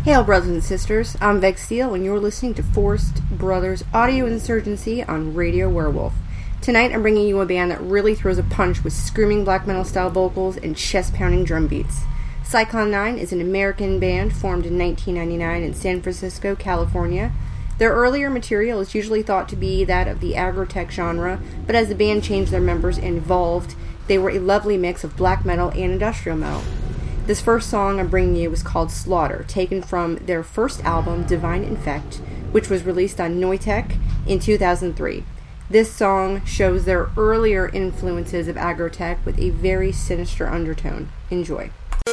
Hail, brothers and sisters. I'm Vex Steel, and you're listening to Forest Brothers Audio Insurgency on Radio Werewolf. Tonight, I'm bringing you a band that really throws a punch with screaming black metal-style vocals and chest-pounding drum beats. Cyclone 9 is an American band formed in 1999 in San Francisco, California. Their earlier material is usually thought to be that of the agrotech genre, but as the band changed their members and evolved, they were a lovely mix of black metal and industrial metal. This first song I'm bringing you is called Slaughter, taken from their first album, Divine Infect, which was released on Noitech in 2003. This song shows their earlier influences of agrotech with a very sinister undertone. Enjoy.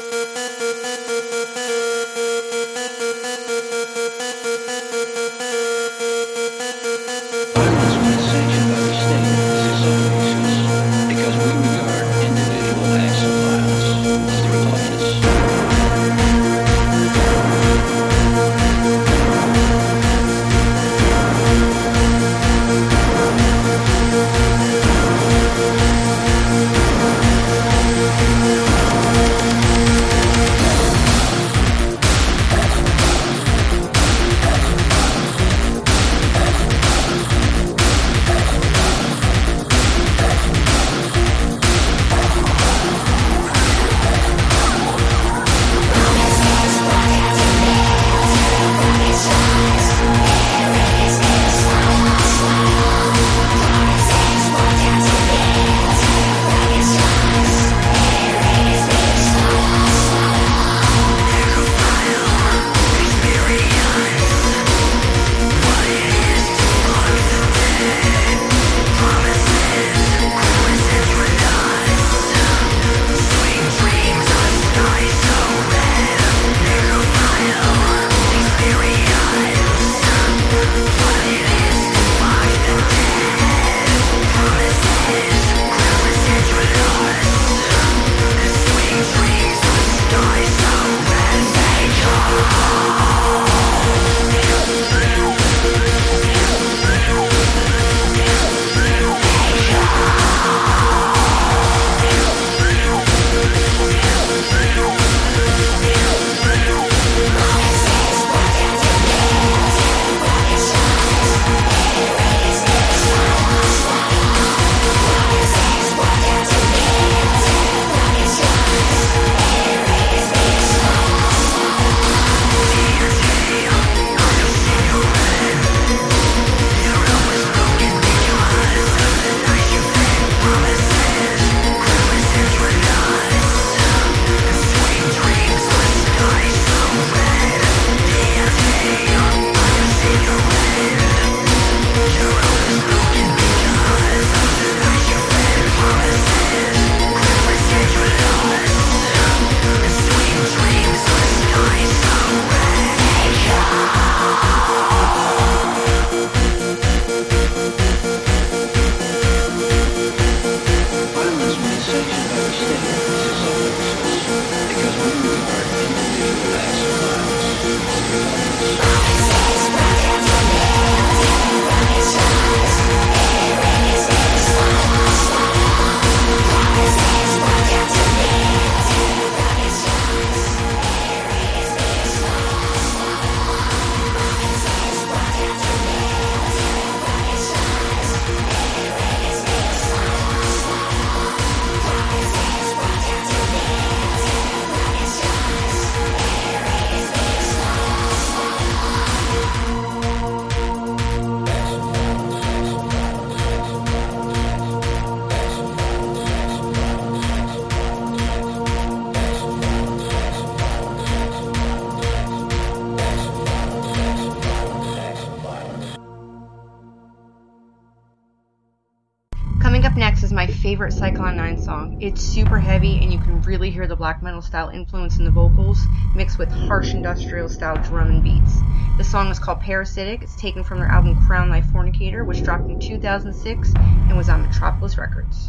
My favorite Cyclone 9 song. It's super heavy and you can really hear the black metal style influence in the vocals mixed with harsh industrial style drum and beats. The song is called Parasitic. It's taken from their album Crown Life Fornicator, which dropped in 2006 and was on Metropolis Records.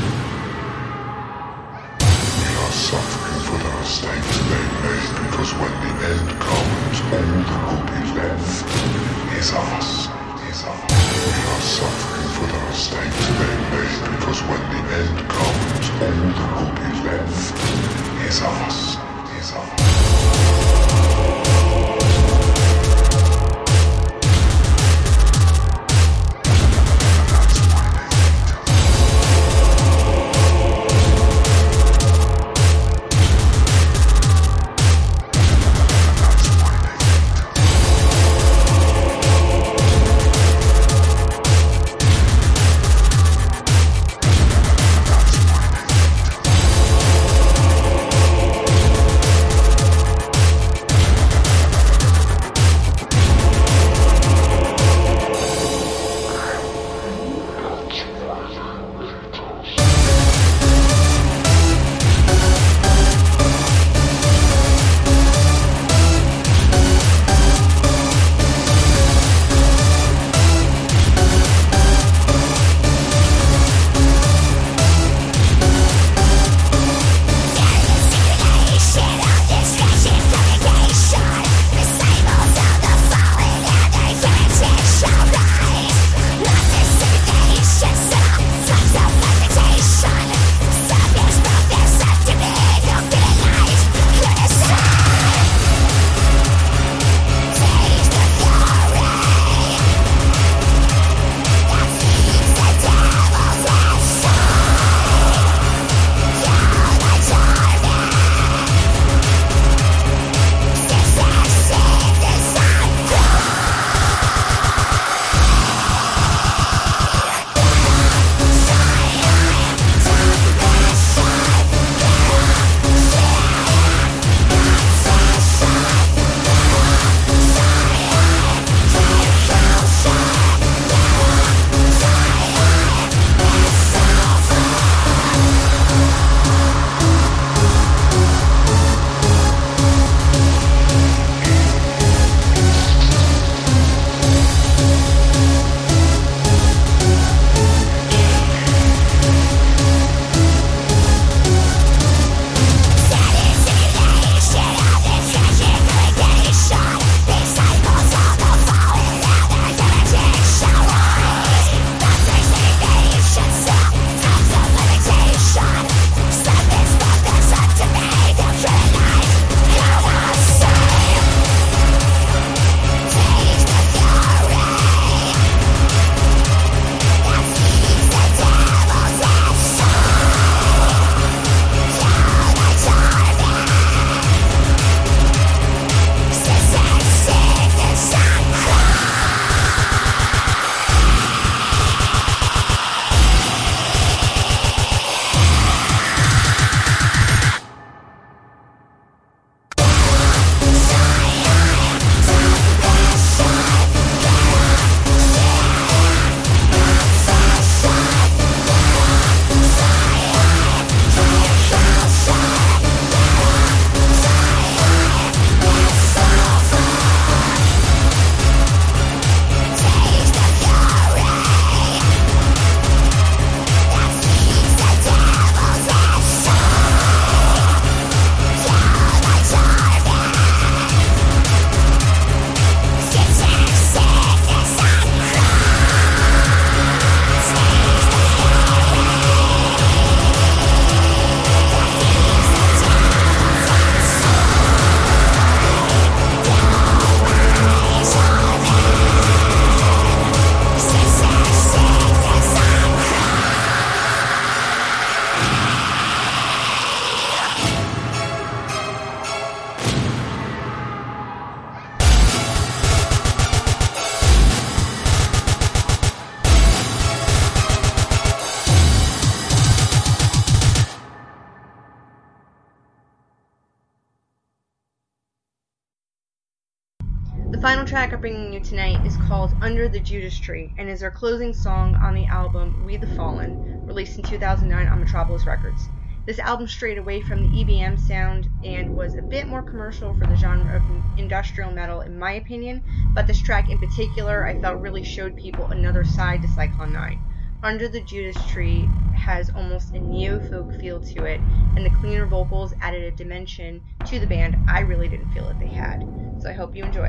Suffering for the mistakes they made, because when the end comes, all the hope left is us. We are suffering for our state today, because when the end comes, all the hope left is us. The final track I'm bringing you tonight is called Under the Judas Tree and is our closing song on the album We the Fallen, released in 2009 on Metropolis Records. This album strayed away from the EBM sound and was a bit more commercial for the genre of industrial metal in my opinion, but this track in particular I felt really showed people another side to Cyclone 9. Under the Judas Tree has almost a neo-folk feel to it, and the cleaner vocals added a dimension to the band I really didn't feel that they had. So I hope you enjoy.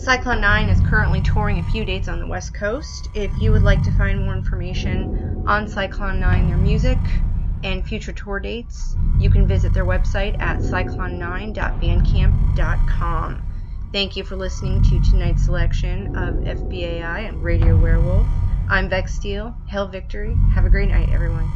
Cyclone 9 is currently touring a few dates on the West Coast. If you would like to find more information on Cyclone 9, their music, and future tour dates, you can visit their website at cyclone9.bandcamp.com. Thank you for listening to tonight's selection of FBAI on Radio Werewolf. I'm Vex Steel. Hail Victory. Have a great night, everyone.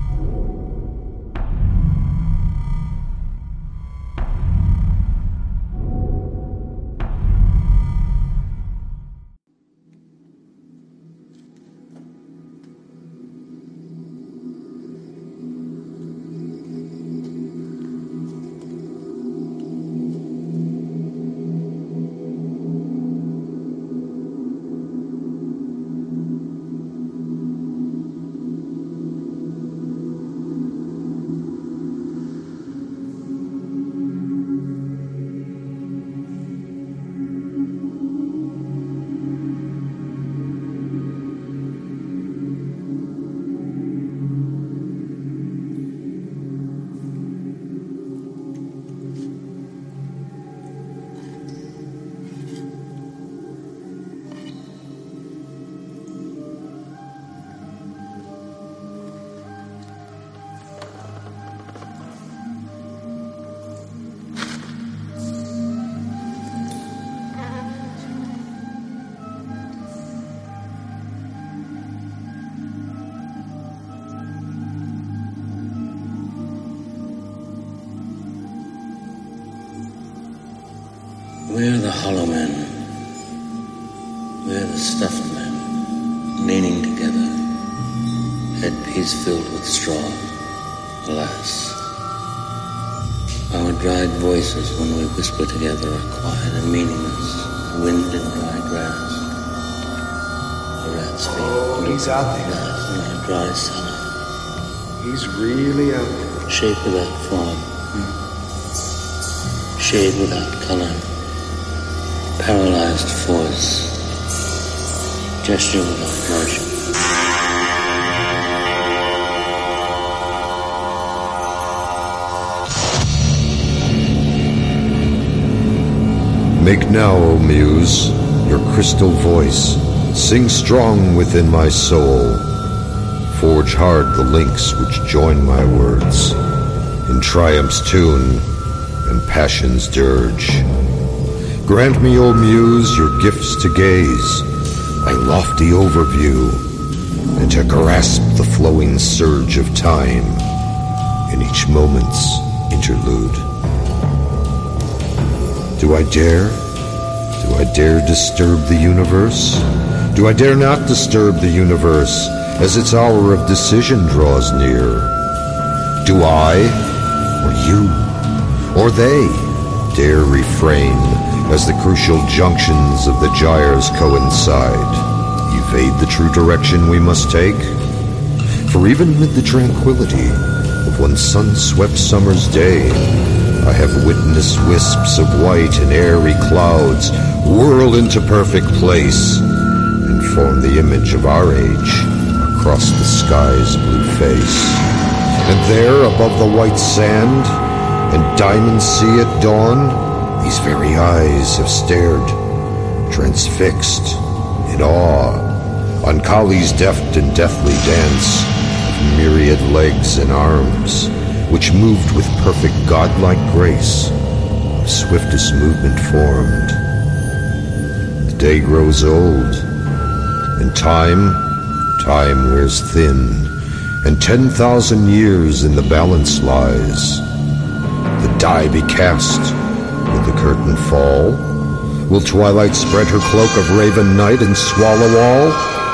We're the hollow men. We're the stuffed men, leaning together, headpiece filled with straw. Alas, our dried voices when we whisper together are quiet and meaningless, wind in dry grass. A rat's feet. Oh, he's out there. Glass in our dry cellar. He's really out there. Shape without form. Shade without color. Paralyzed force, gesture without motion. Make now, O Muse, your crystal voice, sing strong within my soul. Forge hard the links which join my words, in triumph's tune and passion's dirge. Grant me, O Muse, your gifts to gaze, thy lofty overview, and to grasp the flowing surge of time in each moment's interlude. Do I dare? Do I dare disturb the universe? Do I dare not disturb the universe as its hour of decision draws near? Do I, or you, or they dare refrain as the crucial junctions of the gyres coincide, evade the true direction we must take? For even amid the tranquility of one sun-swept summer's day, I have witnessed wisps of white and airy clouds whirl into perfect place and form the image of our age across the sky's blue face. And there, above the white sand and diamond sea at dawn, these very eyes have stared, transfixed, in awe, on Kali's deft and deathly dance of myriad legs and arms, which moved with perfect godlike grace, of swiftest movement formed. The day grows old, and time wears thin, and 10,000 years in the balance lies. The die be cast. Will the curtain fall? Will twilight spread her cloak of raven night and swallow all?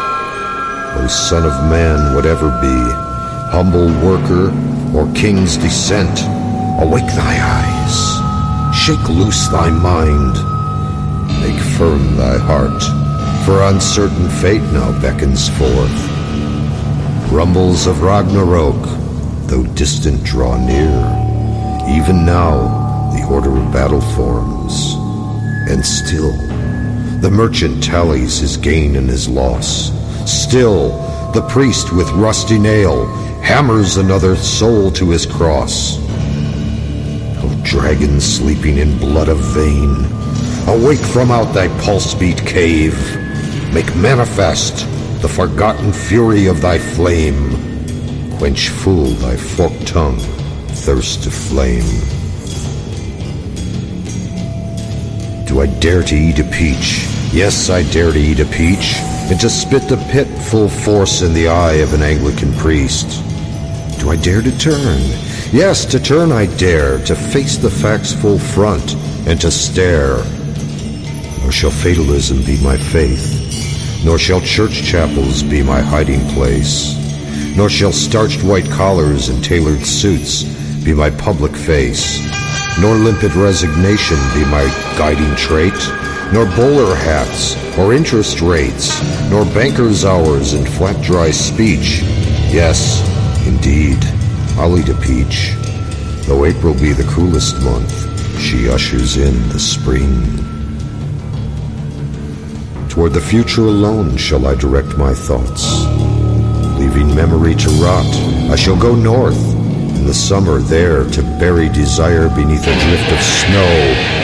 O Son of Man, whatever be, humble worker or king's descent, awake thy eyes, shake loose thy mind, make firm thy heart, for uncertain fate now beckons forth. Rumbles of Ragnarok, though distant, draw near. Even now the order of battle forms, and still the merchant tallies his gain and his loss. Still the priest with rusty nail hammers another soul to his cross. O dragon sleeping in blood of vein, Awake from out thy pulse-beat cave. Make manifest the forgotten fury of thy flame. Quench full thy forked tongue, thirst to flame. Do I dare to eat a peach? Yes, I dare to eat a peach, and to spit the pit full force in the eye of an Anglican priest. Do I dare to turn? Yes, to turn I dare, to face the facts full front, and to stare. Nor shall fatalism be my faith, nor shall church chapels be my hiding place, nor shall starched white collars and tailored suits be my public face, nor limpid resignation be my guiding trait, nor bowler hats or interest rates, nor banker's hours and flat dry speech. Yes, indeed, I'll eat a peach, though April be the cruelest month, she ushers in the spring. Toward the future alone shall I direct my thoughts. Leaving memory to rot, I shall go north, in the summer there to bury desire beneath a drift of snow.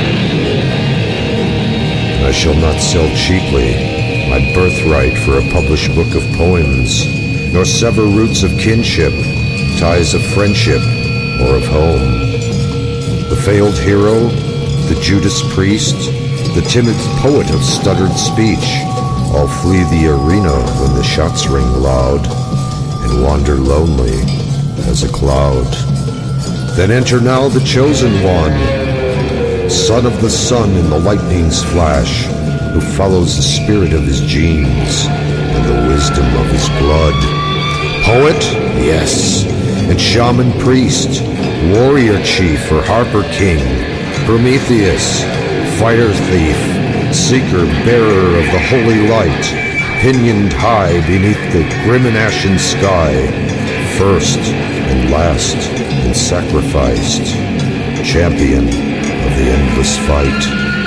I shall not sell cheaply my birthright for a published book of poems, nor sever roots of kinship, ties of friendship, or of home. The failed hero, the Judas priest, the timid poet of stuttered speech, all flee the arena when the shots ring loud, and wander lonely as a cloud. Then enter now the chosen one, son of the sun in the lightning's flash, who follows the spirit of his genes and the wisdom of his blood. Poet? Yes. And shaman priest, warrior chief or harper king, Prometheus, fire thief, seeker, bearer of the holy light, pinioned high beneath the grim and ashen sky, first and last and sacrificed, champion of the endless fight.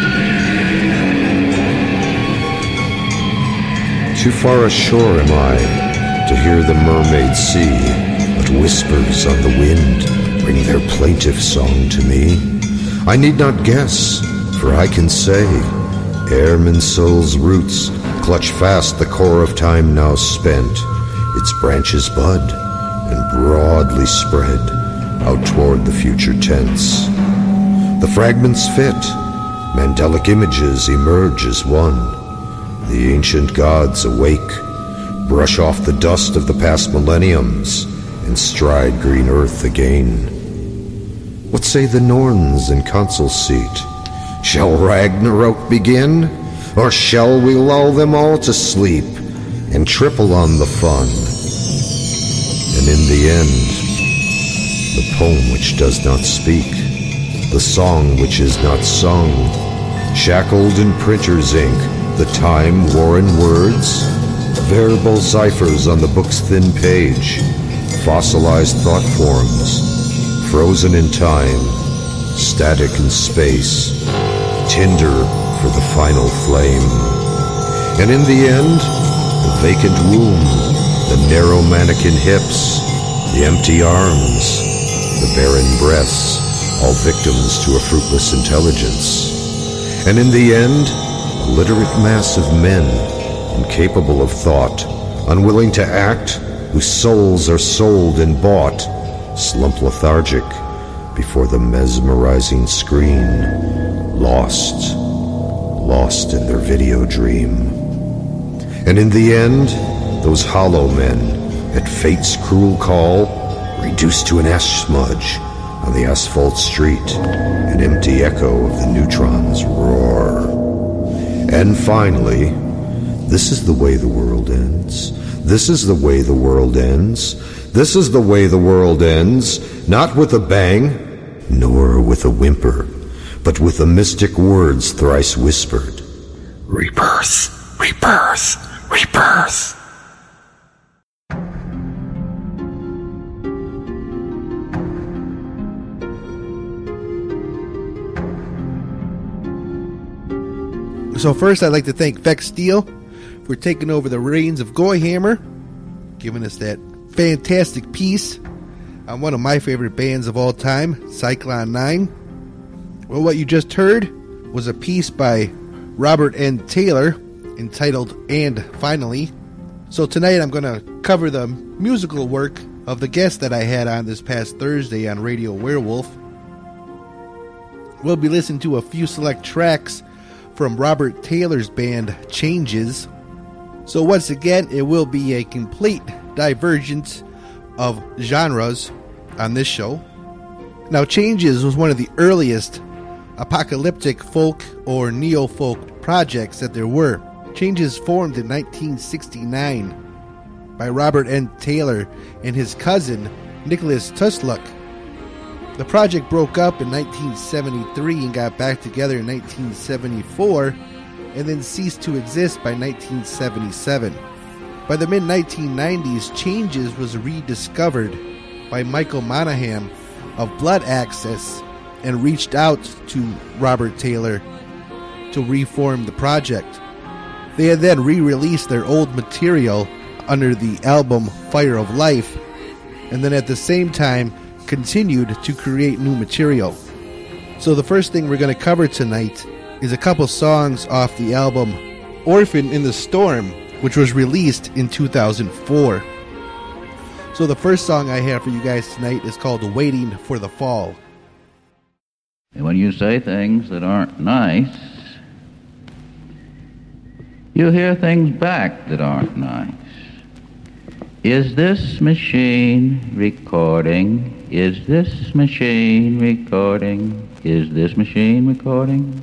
Too far ashore am I to hear the mermaids see, but whispers on the wind bring their plaintive song to me. I need not guess, for I can say, ere Minsoul's roots clutch fast the core of time now spent, its branches bud and broadly spread out toward the future tense. The fragments fit, Mandelic images emerge as one. The ancient gods awake, brush off the dust of the past millenniums, and stride green earth again. What say the Norns in council seat? Shall Ragnarok begin? Or shall we lull them all to sleep and triple on the fun? And in the end, the poem which does not speak, the song which is not sung, shackled in printer's ink, the time-worn words, variable ciphers on the book's thin page, fossilized thought forms, frozen in time, static in space, tinder for the final flame. And in the end, the vacant womb, the narrow mannequin hips, the empty arms, the barren breasts, all victims to a fruitless intelligence. And in the end, a literate mass of men, incapable of thought, unwilling to act, whose souls are sold and bought, slump lethargic before the mesmerizing screen, lost in their video dream. And in the end, those hollow men, at fate's cruel call, reduced to an ash smudge on the asphalt street, an empty echo of the neutron's roar. And finally, this is the way the world ends. This is the way the world ends. This is the way the world ends, not with a bang, nor with a whimper, but with the mystic words thrice whispered. Rebirth, rebirth, rebirth. So first, I'd like to thank Vex Steel for taking over the reins of Goyhammer, giving us that fantastic piece on one of my favorite bands of all time, Cyclone 9. Well, what you just heard was a piece by Robert N. Taylor entitled And Finally. So tonight I'm going to cover the musical work of the guest that I had on this past Thursday on Radio Werewolf. We'll be listening to a few select tracks from Robert Taylor's band Changes. So once again, it will be a complete divergence of genres on this show. Now, Changes was one of the earliest apocalyptic folk or neo-folk projects that there were. Changes formed in 1969 by Robert N. Taylor and his cousin Nicholas Tusluk. The project broke up in 1973 and got back together in 1974 and then ceased to exist by 1977. By the mid-1990s, Changes was rediscovered by Michael Monahan of Blood Access and reached out to Robert Taylor to reform the project. They had then re-released their old material under the album Fire of Life, and then at the same time continued to create new material. So the first thing we're going to cover tonight is a couple songs off the album Orphan in the Storm, which was released in 2004. So the first song I have for you guys tonight is called Waiting for the Fall. And when you say things that aren't nice, you hear things back that aren't nice. Is this machine recording? Is this machine recording? Is this machine recording?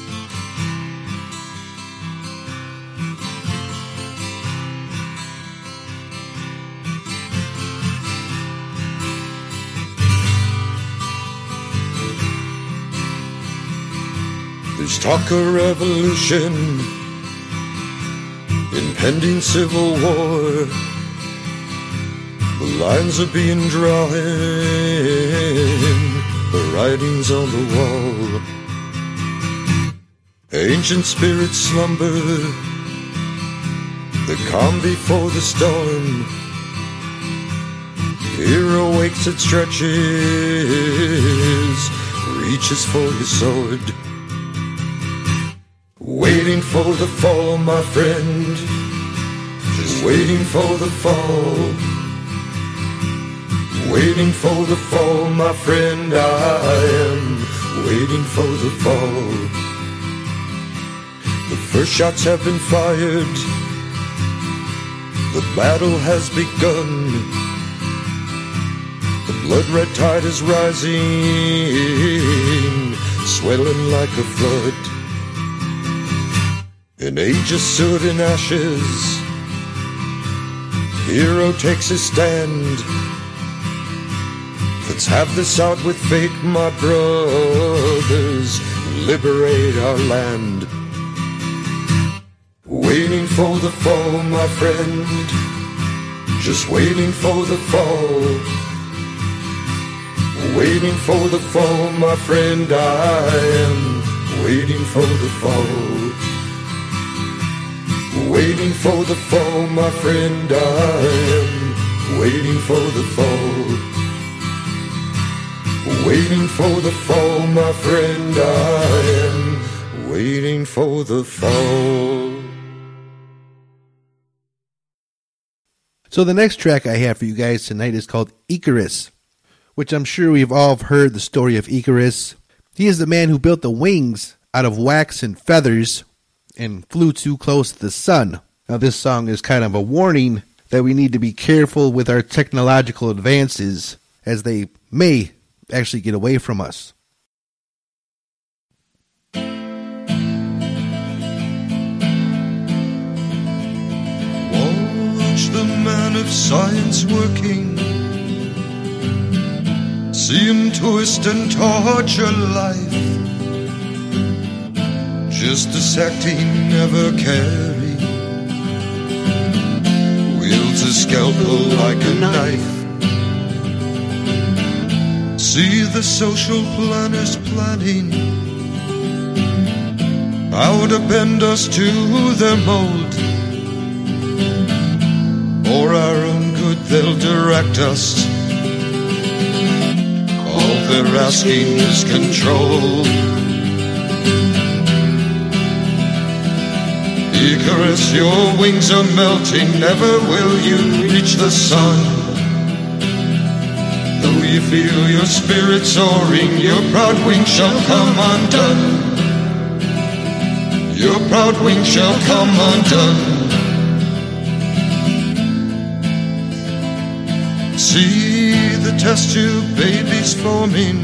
There's talk of revolution, impending civil war. The lines are being drawn, the writing's on the wall. Ancient spirits slumber, the calm before the storm. Here awakes, it stretches, reaches for your sword. Waiting for the fall, my friend, just waiting for the fall. Waiting for the fall, my friend, I am waiting for the fall. The first shots have been fired, the battle has begun. The blood-red tide is rising, swelling like a flood. An age of soot and ashes, hero takes his stand. Let's have this out with fate, my brothers, liberate our land. Waiting for the fall, my friend, just waiting for the fall. Waiting for the fall, my friend, I am waiting for the fall. Waiting for the fall, my friend, I am waiting for the fall. Waiting for the fall, my friend, I am waiting for the fall. So the next track I have for you guys tonight is called Icarus, which I'm sure we've all heard the story of Icarus. He is the man who built the wings out of wax and feathers and flew too close to the sun. Now this song is kind of a warning that we need to be careful with our technological advances, as they may actually get away from us. Watch the man of science working, see him twist and torture life, just a sect he never carried, wields a scalpel like a knife. See the social planners planning how to bend us to their mold. For our own good they'll direct us. All they're asking is control. Icarus, your wings are melting, never will you reach the sun. Though you feel your spirit soaring, your proud wings shall come undone. Your proud wings shall come undone. See the test tube babies forming,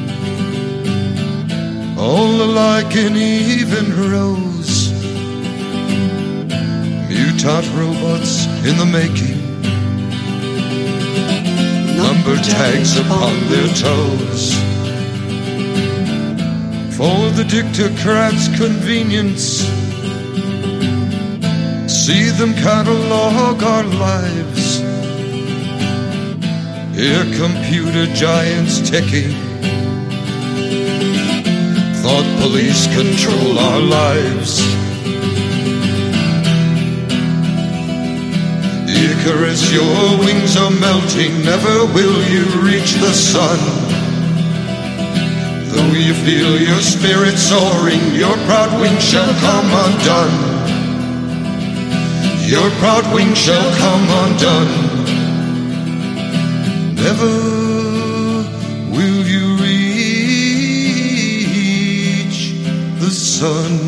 all alike in even rows. Mutant robots in the making, number tags upon their toes. For the dictocrat's convenience, see them catalog our lives. Hear computer giants ticking, thought police control our lives. Icarus, your wings are melting, never will you reach the sun. Though you feel your spirit soaring, your proud wings shall come undone. Your proud wings shall come undone. Never will you reach the sun.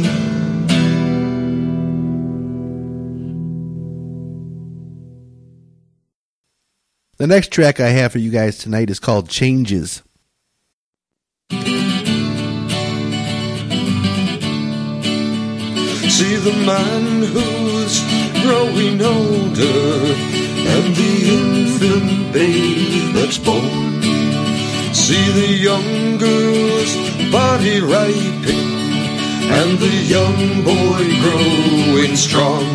The next track I have for you guys tonight is called Changes. See the man who's growing older, and the infant babe that's born. See the young girl's body ripening, and the young boy growing strong.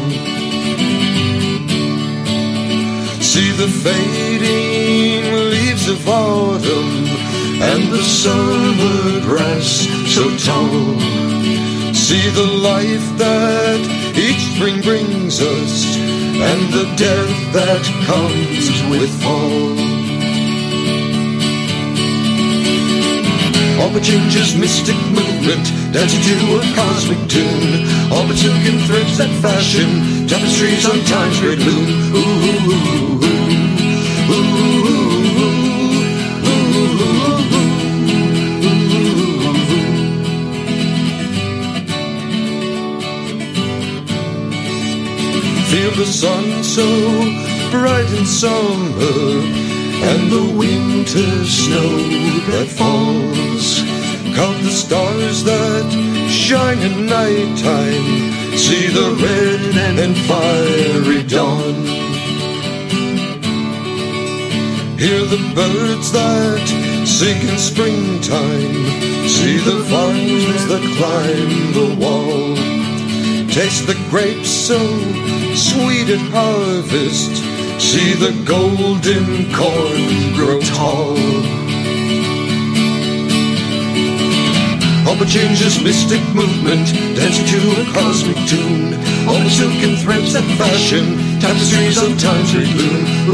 See the fading leaves of autumn, and the summer grass so tall. See the life that each spring brings us, and the death that comes with fall. All but changes mystic movement, dancing to a cosmic tune. All but silken threads that fashion tapestries on time's great loom. Ooh, ooh, ooh, ooh, ooh, ooh. Feel the sun so bright in summer, and the winter snow that falls. Count the stars that shine at nighttime, see the red and fiery dawn. Hear the birds that sing in springtime, see the vines that climb the wall. Taste the grapes so sweet at harvest, see the golden corn grow tall. All but changes mystic movement, dancing to a cosmic tune. All the silken threads that fashion tapestries on time's great loom. Ooh,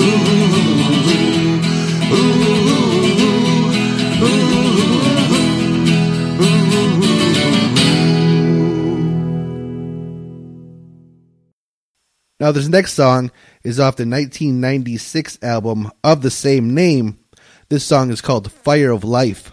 ooh, ooh, ooh, ooh. Now, this next song is off the 1996 album of the same name. This song is called Fire of Life.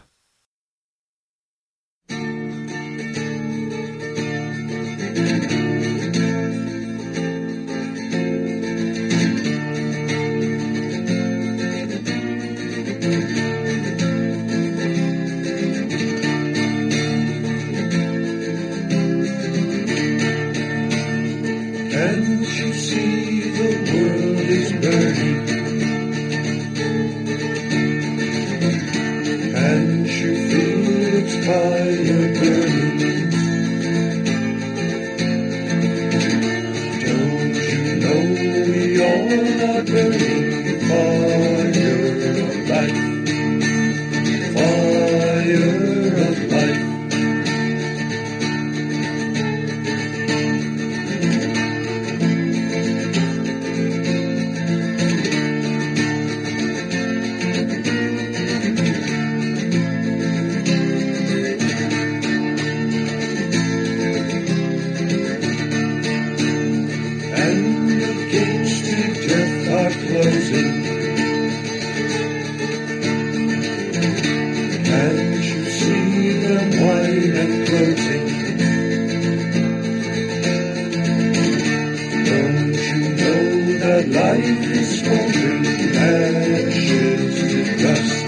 life is smoldering, ashes to dust,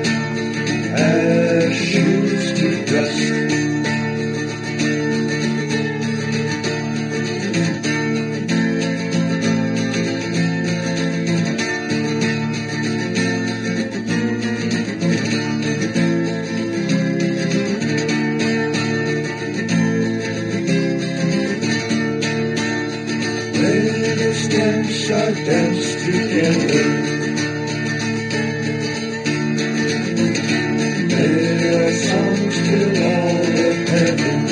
ashes to dust. Shall dance together. May our songs fill all of heaven.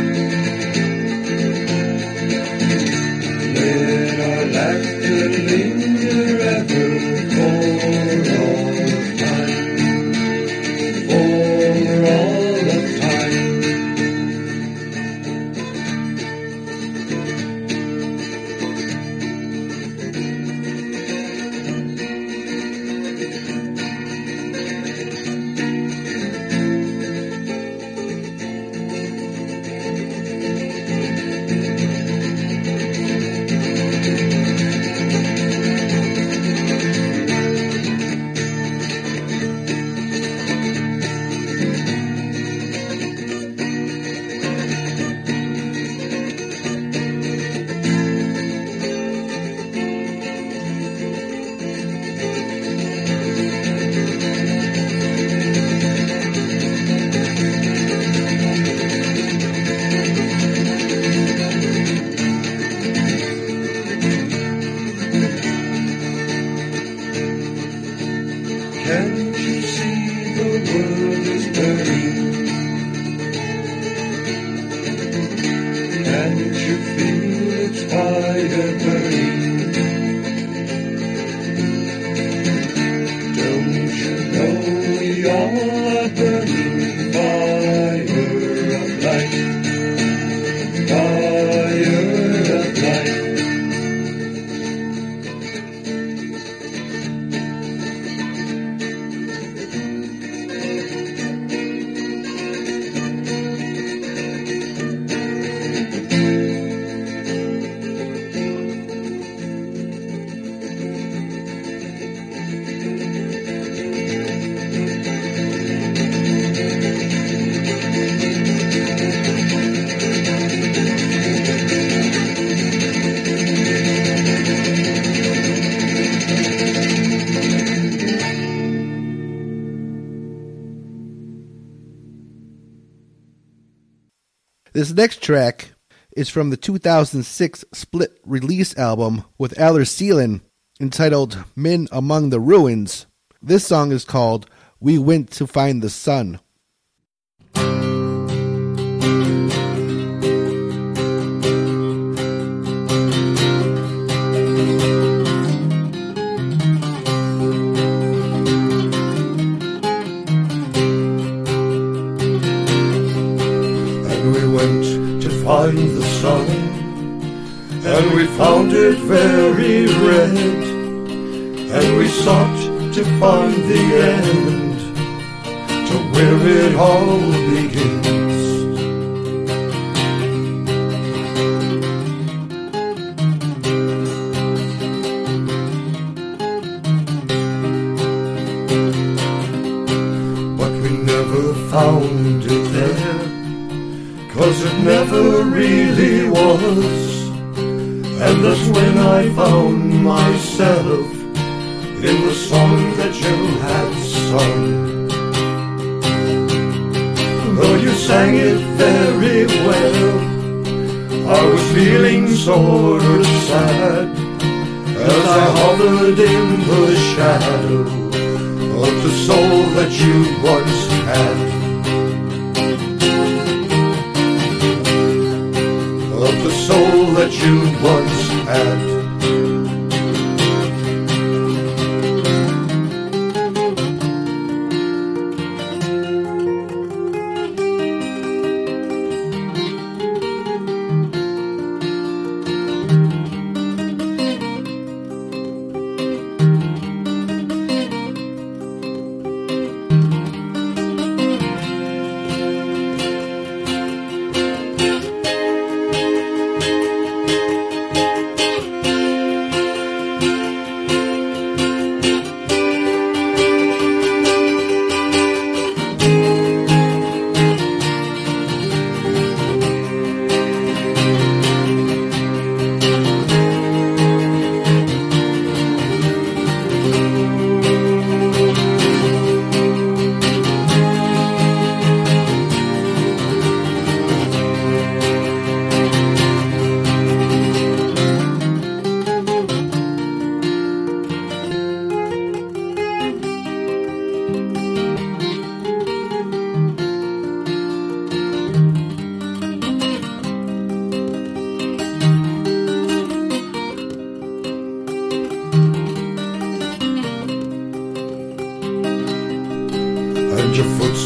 Let our laughter linger ever for all of time. For all of time. Can't you see the world is burning? Can't you feel its fire burning? Don't you know we all are burning fire of life, fire of life. This next track is from the 2006 split release album with Aller Seelen entitled Men Among the Ruins. This song is called We Went to Find the Sun. Find the sun, and we found it very red, and we sought to find the end, to where it all begins. But we never found it there, 'cause it never really was. And that's when I found myself in the song that you had sung. Though you sang it very well, I was feeling sort of sad as I hovered in the shadow of the soul that you once had. Of the soul that you once had.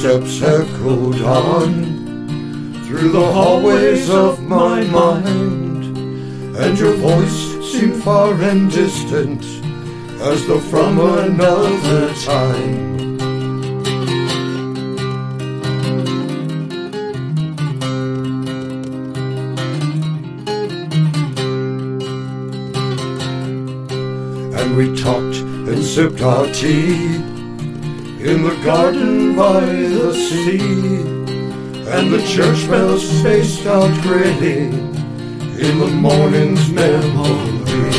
footsteps echoed on through the hallways of my mind, and your voice seemed far and distant, as though from another time. And we talked and sipped our tea in the garden by the sea, and the church bells spaced out grayly in the morning's memory.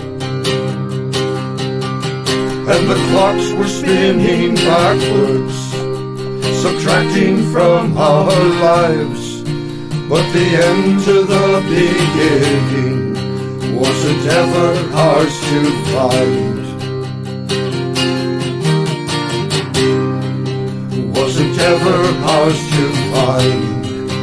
And the clocks were spinning backwards, subtracting from our lives, but the end to the beginning wasn't ever ours to find. Wasn't ever ours to find.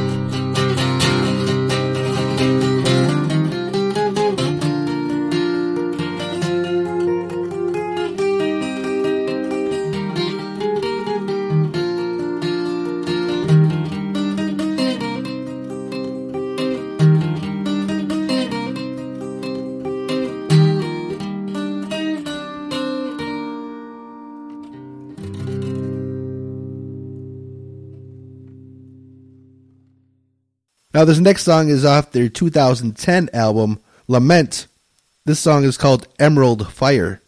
Now, this next song is off their 2010 album, Lament. This song is called Emerald Fire.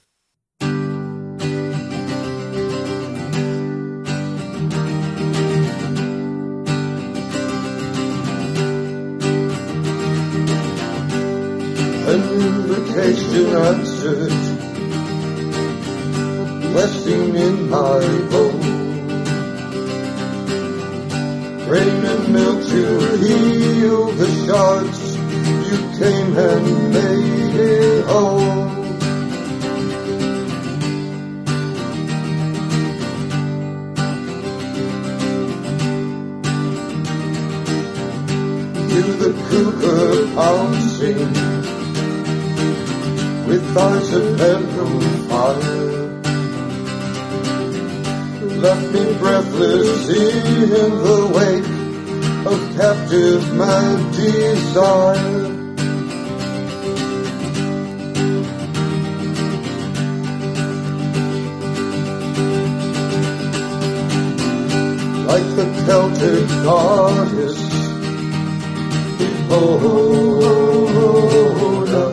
An invitation answered, blessing in my home. Rain and mildew heal the shards, you came and made it home. You the cougar pouncing, with eyes of emerald fire, left me breathless in the wake of captive mad desire. Like the Celtic goddess, Epona,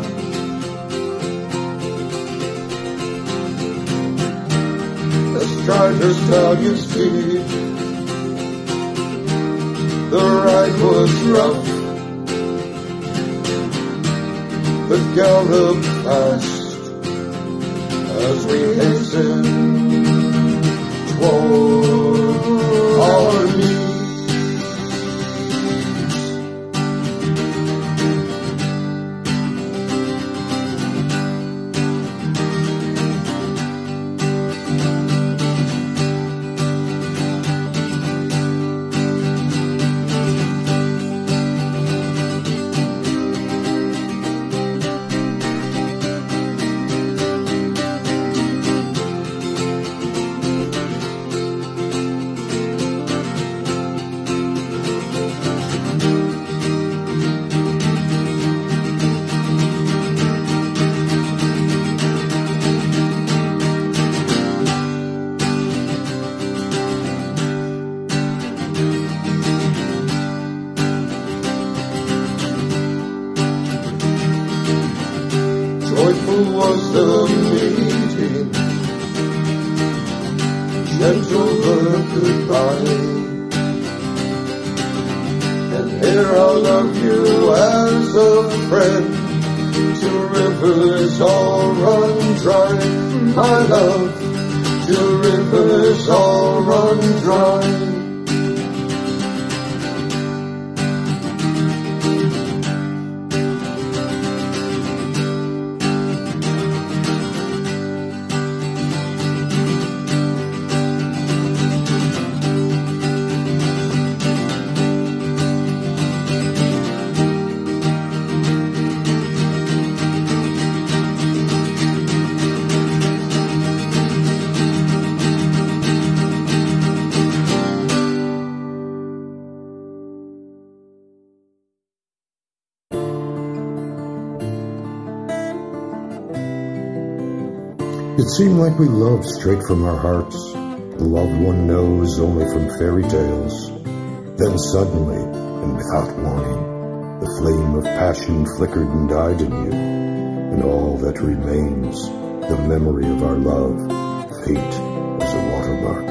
astride her stallion's feet, the ride was rough, the gallop fast, as we hastened toward our needs. Joyful was the meeting, gentle the goodbye, and here I'll love you as a friend, till rivers all run dry, my love, till rivers all run dry. It seemed like we loved straight from our hearts, the love one knows only from fairy tales. Then suddenly, and without warning, the flame of passion flickered and died in you, and all that remains, the memory of our love, fate as a watermark.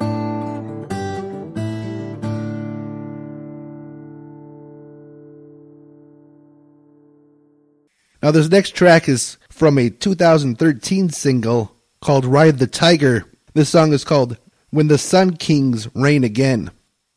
Now this next track is from a 2013 single called Ride the Tiger. This song is called When the Sun Kings Reign Again.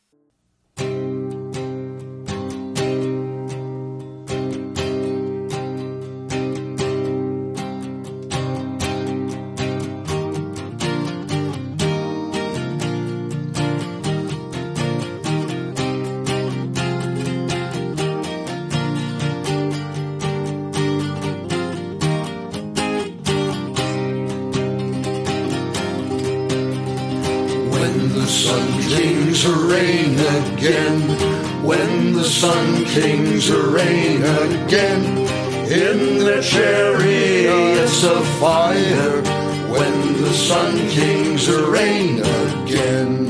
When the Sun Kings reign again, in their chariots of fire, when the Sun Kings reign again.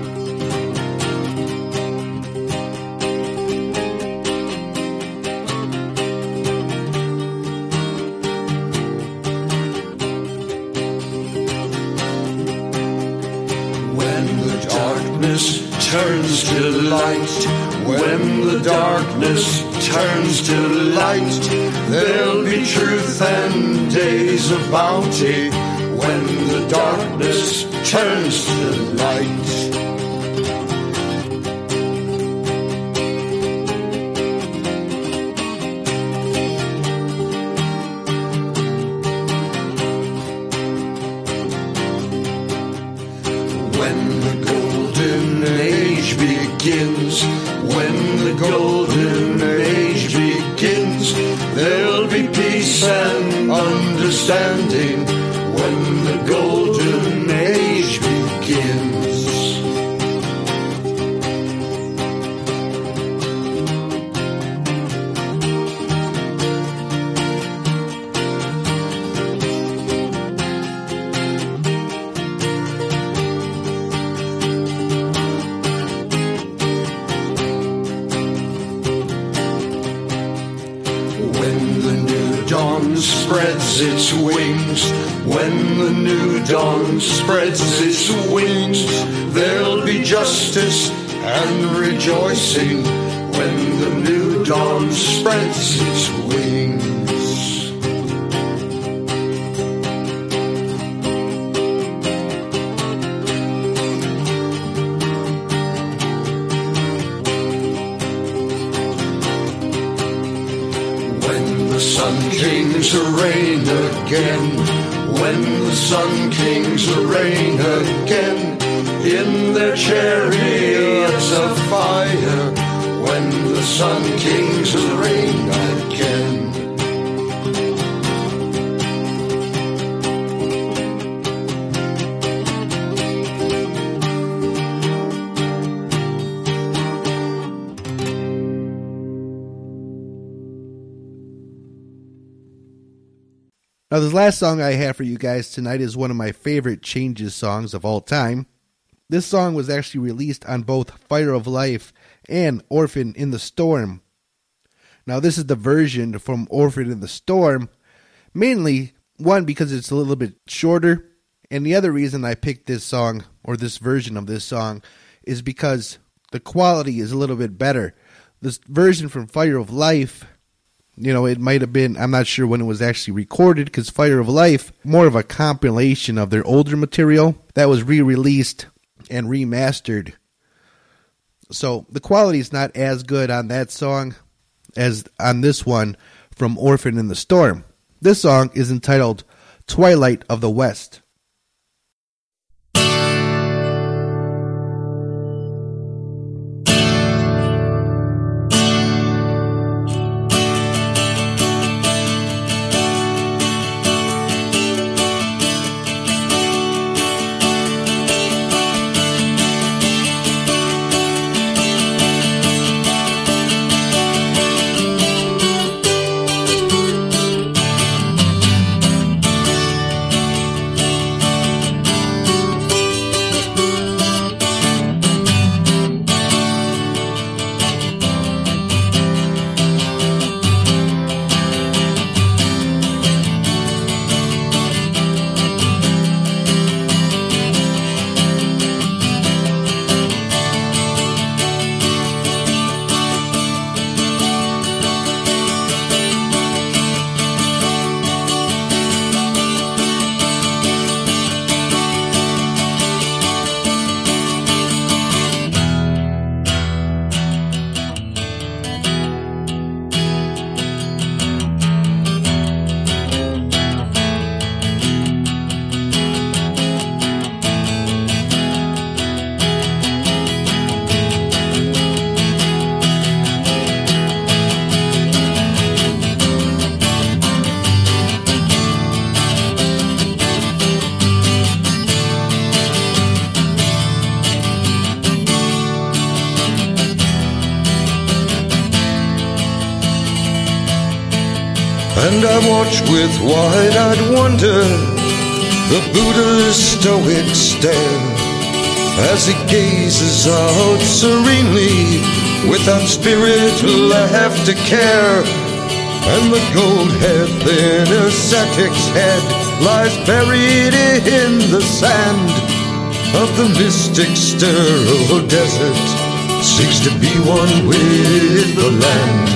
Turns to light, when the darkness turns to light, there'll be truth and days of bounty, when the darkness turns to light. When the golden age begins, there'll be peace and understanding. When the golden age begins. Spreads its wings, when the new dawn spreads its wings, there'll be justice and rejoicing, when the new dawn spreads its wings. Reign again, when the Sun Kings reign again, in their chariots of fire, when the Sun Kings reign again. Now, this last song I have for you guys tonight is one of my favorite Changes songs of all time. This song was actually released on both Fire of Life and Orphan in the Storm. Now, this is the version from Orphan in the Storm, mainly, one, because it's a little bit shorter, and the other reason I picked this song, or this version of this song, is because the quality is a little bit better. This version from Fire of Life, you know, it might have been, I'm not sure when it was actually recorded, because Fire of Life, more of a compilation of their older material that was re-released and remastered. So the quality is not as good on that song as on this one from Orphan in the Storm. This song is entitled Twilight of the West. And I watch with wide-eyed wonder the Buddha's stoic stare as he gazes out serenely without spirit left to care. And the gold-haired thin ascetic's head lies buried in the sand of the mystic sterile desert, seeks to be one with the land.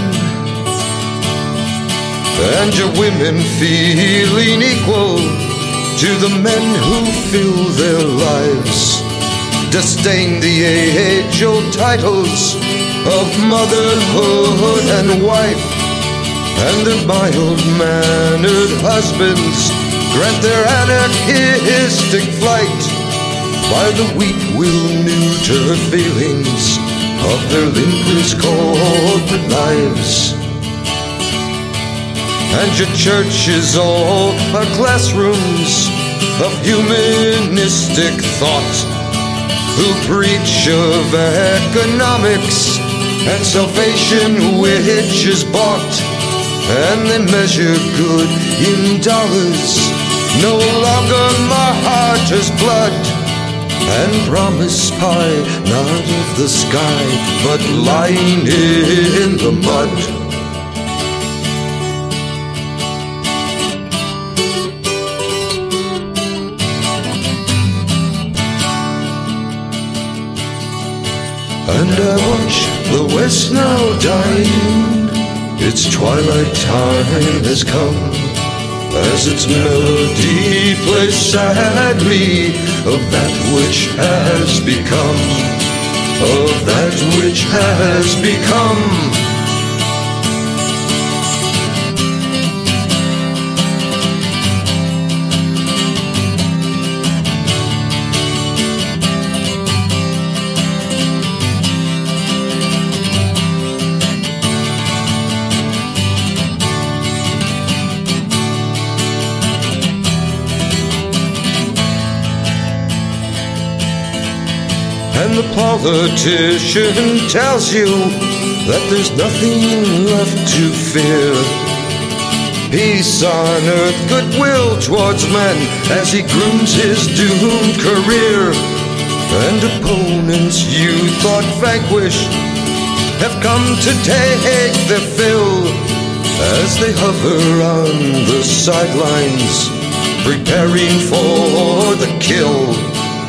And your women feeling equal to the men who fill their lives, disdain the age-old titles of motherhood and wife, and their mild-mannered husbands grant their anarchistic flight, while the weak will neuter feelings of their limbless corporate lives. And your churches all are classrooms of humanistic thought, who preach of economics and salvation which is bought, and they measure good in dollars, no longer martyrs' blood, and promise pie not of the sky but lying in the mud. And I watch the West now dying, its twilight time has come, as its melody plays sadly of that which has become, of that which has become. And the politician tells you that there's nothing left to fear. Peace on earth, goodwill towards men, as he grooms his doomed career. And opponents you thought vanquished have come to take their fill, as they hover on the sidelines, preparing for the kill.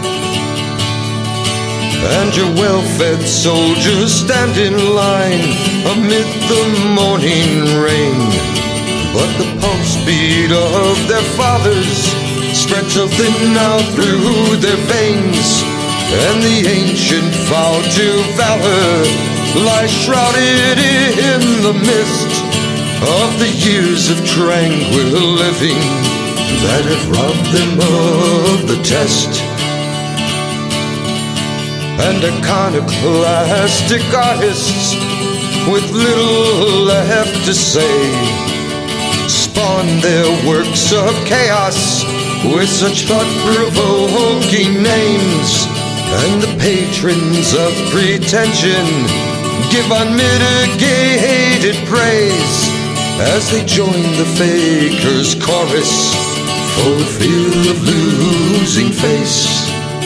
And your well-fed soldiers stand in line amid the morning rain, but the pulse beat of their fathers spreads so thin now through their veins, and the ancient vow to valor lies shrouded in the mist of the years of tranquil living that have robbed them of the test. And iconoclastic artists with little left to say spawn their works of chaos with such thought-provoking names. And the patrons of pretension give unmitigated praise as they join the fakers' chorus for fear of losing face.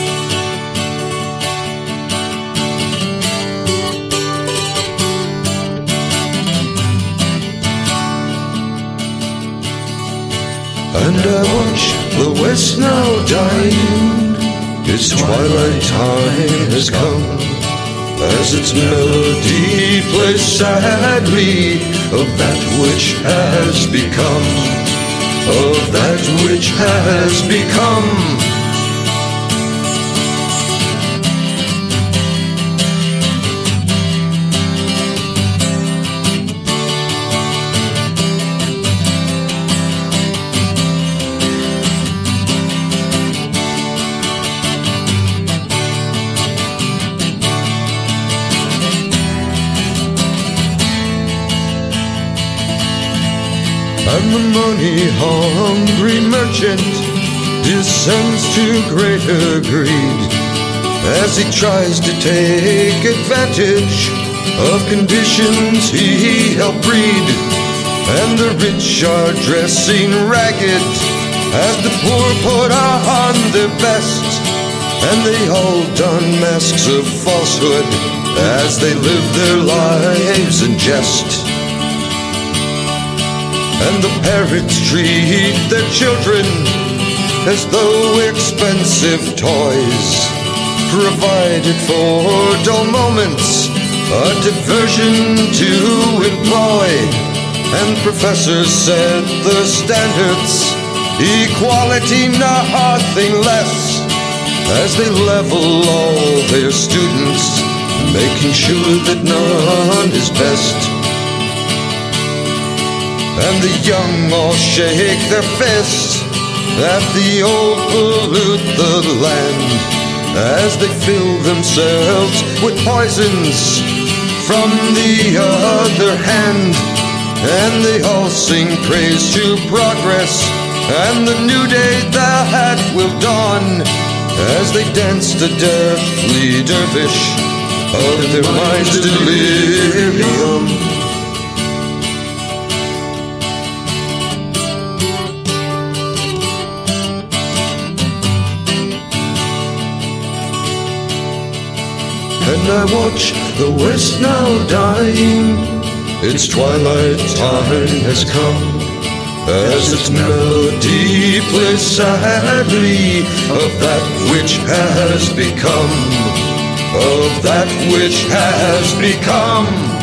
And I watch the West now dying, its twilight time has come, as its melody plays sadly of that which has become, of that which has become. And the money-hungry merchant descends to greater greed as he tries to take advantage of conditions he helped breed. and the rich are dressing ragged as the poor put on their best, and they all don masks of falsehood as they live their lives in jest. And the parents treat their children as though expensive toys, provided for dull moments, a diversion to employ. And professors set the standards, equality, nothing less, as they level all their students, making sure that none is best. And the young all shake their fists at the old pollute the land, as they fill themselves with poisons from the other hand. And they all sing praise to progress and the new day that will dawn, as they dance the deathly dervish of their mind's delirium. And I watch the West now dying, its twilight time has come, as its melody plays sadly of that which has become, of that which has become.